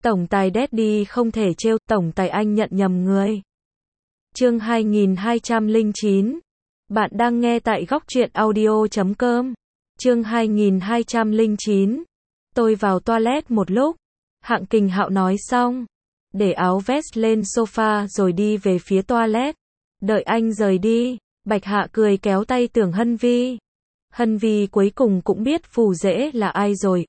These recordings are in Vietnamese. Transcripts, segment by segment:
Tổng tài Daddy không thể trêu, tổng tài anh nhận nhầm người. Chương 2209. Bạn đang nghe tại góc truyện audio.com. Chương 2209. Tôi vào toilet một lúc. Hạng Kình Hạo nói xong, để áo vest lên sofa rồi đi về phía toilet. Đợi anh rời đi, Bạch Hạ cười kéo tay Tưởng Hân Vi. Hân Vi cuối cùng cũng biết Phù Dễ là ai rồi,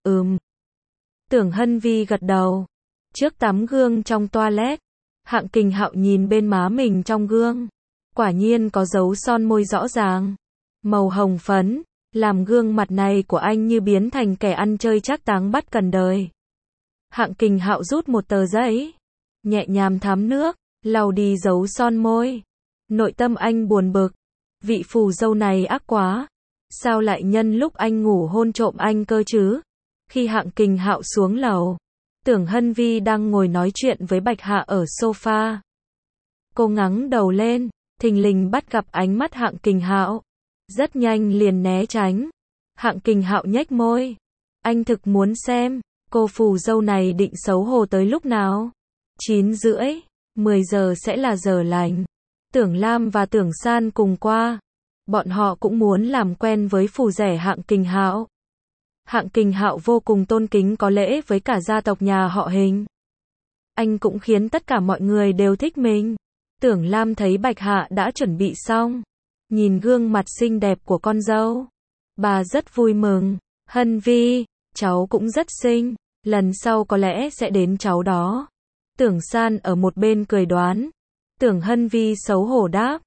Tưởng Hân Vi gật đầu. Trước tắm gương trong toilet, Hạng Kình Hạo nhìn bên má mình trong gương. Quả nhiên có dấu son môi rõ ràng, màu hồng phấn, làm gương mặt này của anh như biến thành kẻ ăn chơi trác táng bắt cần đời. Hạng Kình Hạo rút một tờ giấy, nhẹ nhàng thấm nước, lau đi dấu son môi. Nội tâm anh buồn bực, vị phù dâu này ác quá, sao lại nhân lúc anh ngủ hôn trộm anh cơ chứ? Khi Hạng Kình Hạo xuống lầu, Tưởng Hân Vi đang ngồi nói chuyện với Bạch Hạ ở sofa. Cô ngẩng đầu lên, thình lình bắt gặp ánh mắt Hạng Kình Hạo, rất nhanh liền né tránh. Hạng Kình Hạo nhếch môi, anh thực muốn xem, cô phù dâu này định xấu hổ tới lúc nào? 9:30, 10 giờ sẽ là giờ lành. Tưởng Lam và Tưởng San cùng qua. Bọn họ cũng muốn làm quen với phù rể Hạng Kình Hạo. Hạng Kình Hạo vô cùng tôn kính có lễ với cả gia tộc nhà họ Hình. Anh cũng khiến tất cả mọi người đều thích mình. Tưởng Lam thấy Bạch Hạ đã chuẩn bị xong, nhìn gương mặt xinh đẹp của con dâu, bà rất vui mừng. Hân Vi, cháu cũng rất xinh, lần sau có lẽ sẽ đến cháu đó. Tưởng San ở một bên cười đoán. Tưởng Hân Vi xấu hổ đáp,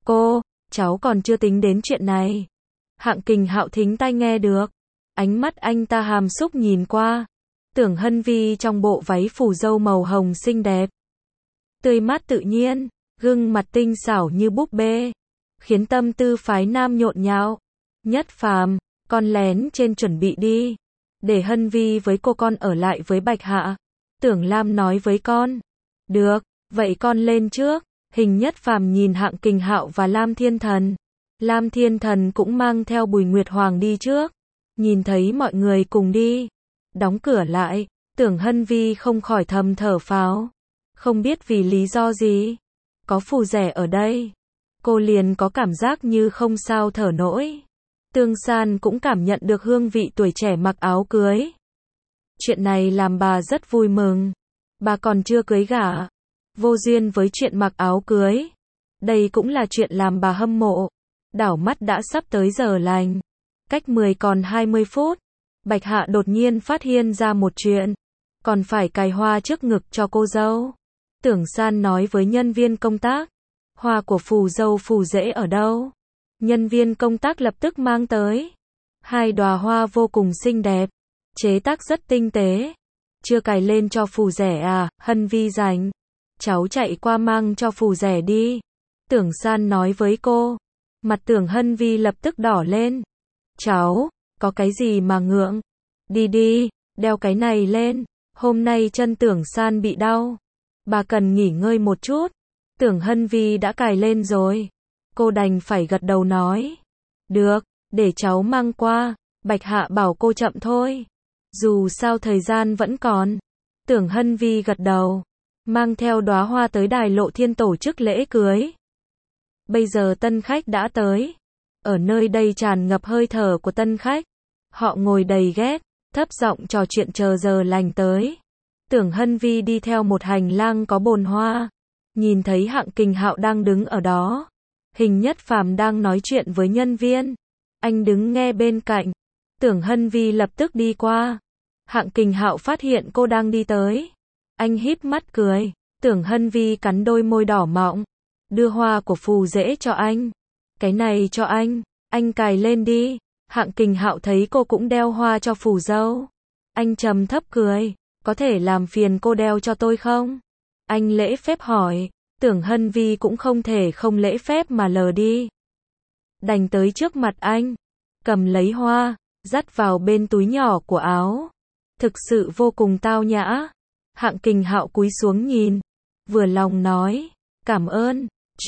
cháu còn chưa tính đến chuyện này. Hạng Kình Hạo thính tai nghe được, ánh mắt anh ta hàm xúc nhìn qua. Tưởng Hân Vi trong bộ váy phù dâu màu hồng xinh đẹp, tươi mát tự nhiên, gương mặt tinh xảo như búp bê, khiến tâm tư phái nam nhộn nhạo. Nhất Phàm, con lén trên chuẩn bị đi, để Hân Vi với cô con ở lại với Bạch Hạ. Tưởng Lam nói với con. Được, vậy con lên trước. Hình Nhất Phàm nhìn Hạng Kình Hạo và Lam Thiên Thần. Lam Thiên Thần cũng mang theo Bùi Nguyệt Hoàng đi trước. Nhìn thấy mọi người cùng đi, đóng cửa lại, Tưởng Hân Vi không khỏi thầm thở phào. Không biết vì lý do gì, có phù rể ở đây, cô liền có cảm giác như không sao thở nổi. Tương San cũng cảm nhận được hương vị tuổi trẻ mặc áo cưới. Chuyện này làm bà rất vui mừng. Bà còn chưa cưới gả, vô duyên với chuyện mặc áo cưới. Đây cũng là chuyện làm bà hâm mộ. Đảo mắt đã sắp tới giờ lành. Cách 10 còn 20 phút, Bạch Hạ đột nhiên phát hiện ra một chuyện. Còn phải cài hoa trước ngực cho cô dâu. Tưởng San nói với nhân viên công tác. Hoa của phù dâu phù rể ở đâu? Nhân viên công tác lập tức mang tới 2 đóa hoa vô cùng xinh đẹp, chế tác rất tinh tế. Chưa cài lên cho phù rể à? Hân Vi rảnh, cháu chạy qua mang cho phù rể đi. Tưởng San nói với cô. Mặt Tưởng Hân Vi lập tức đỏ lên. Cháu, có cái gì mà ngượng? Đi, đeo cái này lên. Hôm nay chân Tưởng San bị đau, bà cần nghỉ ngơi một chút. Tưởng Hân Vi đã cài lên rồi, cô đành phải gật đầu nói. Được, để cháu mang qua. Bạch Hạ bảo cô chậm thôi, dù sao thời gian vẫn còn. Tưởng Hân Vi gật đầu, mang theo đóa hoa tới đài Lộ Thiên tổ chức lễ cưới. Bây giờ tân khách đã tới. Ở nơi đây tràn ngập hơi thở của tân khách. Họ ngồi đầy ghét, thấp giọng trò chuyện chờ giờ lành tới. Tưởng Hân Vi đi theo một hành lang có bồn hoa, nhìn thấy Hạng Kình Hạo đang đứng ở đó. Hình Nhất Phàm đang nói chuyện với nhân viên, anh đứng nghe bên cạnh. Tưởng Hân Vi lập tức đi qua. Hạng Kình Hạo phát hiện cô đang đi tới, anh híp mắt cười. Tưởng Hân Vi cắn đôi môi đỏ mọng, đưa hoa của phù rể cho anh. Cái này cho anh cài lên đi. Hạng Kình Hạo thấy cô cũng đeo hoa cho phù dâu, anh trầm thấp cười. Có thể làm phiền cô đeo cho tôi không? Anh lễ phép hỏi. Tưởng Hân Vi cũng không thể không lễ phép mà lờ đi, đành tới trước mặt anh, cầm lấy hoa, dắt vào bên túi nhỏ của áo. Thực sự vô cùng tao nhã. Hạng Kình Hạo cúi xuống nhìn, vừa lòng nói, cảm ơn.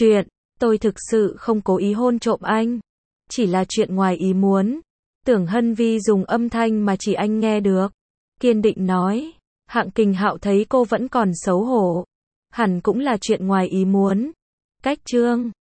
Tôi thực sự không cố ý hôn trộm anh, chỉ là chuyện ngoài ý muốn. Tưởng Hân Vi dùng âm thanh mà chỉ anh nghe được, kiên định nói, Hạng Kình Hạo thấy cô vẫn còn xấu hổ. Hẳn cũng là chuyện ngoài ý muốn. Cách chương